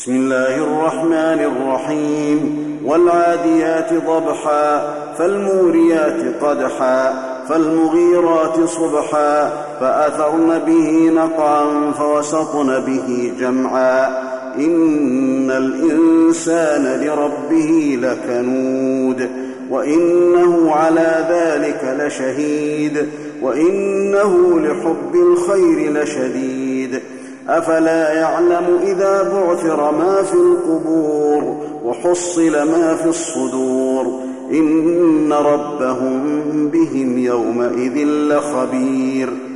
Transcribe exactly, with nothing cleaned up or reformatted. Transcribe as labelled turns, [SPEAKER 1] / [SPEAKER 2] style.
[SPEAKER 1] بسم الله الرحمن الرحيم والعاديات ضبحا فالموريات قدحا فالمغيرات صبحا فأثرن به نقعا فوسطن به جمعا إن الإنسان لربه لكنود وإنه على ذلك لشهيد وإنه لحب الخير لشديد أفلا يعلم إذا بعثر ما في القبور وحصل ما في الصدور إن ربهم بهم يومئذ لخبير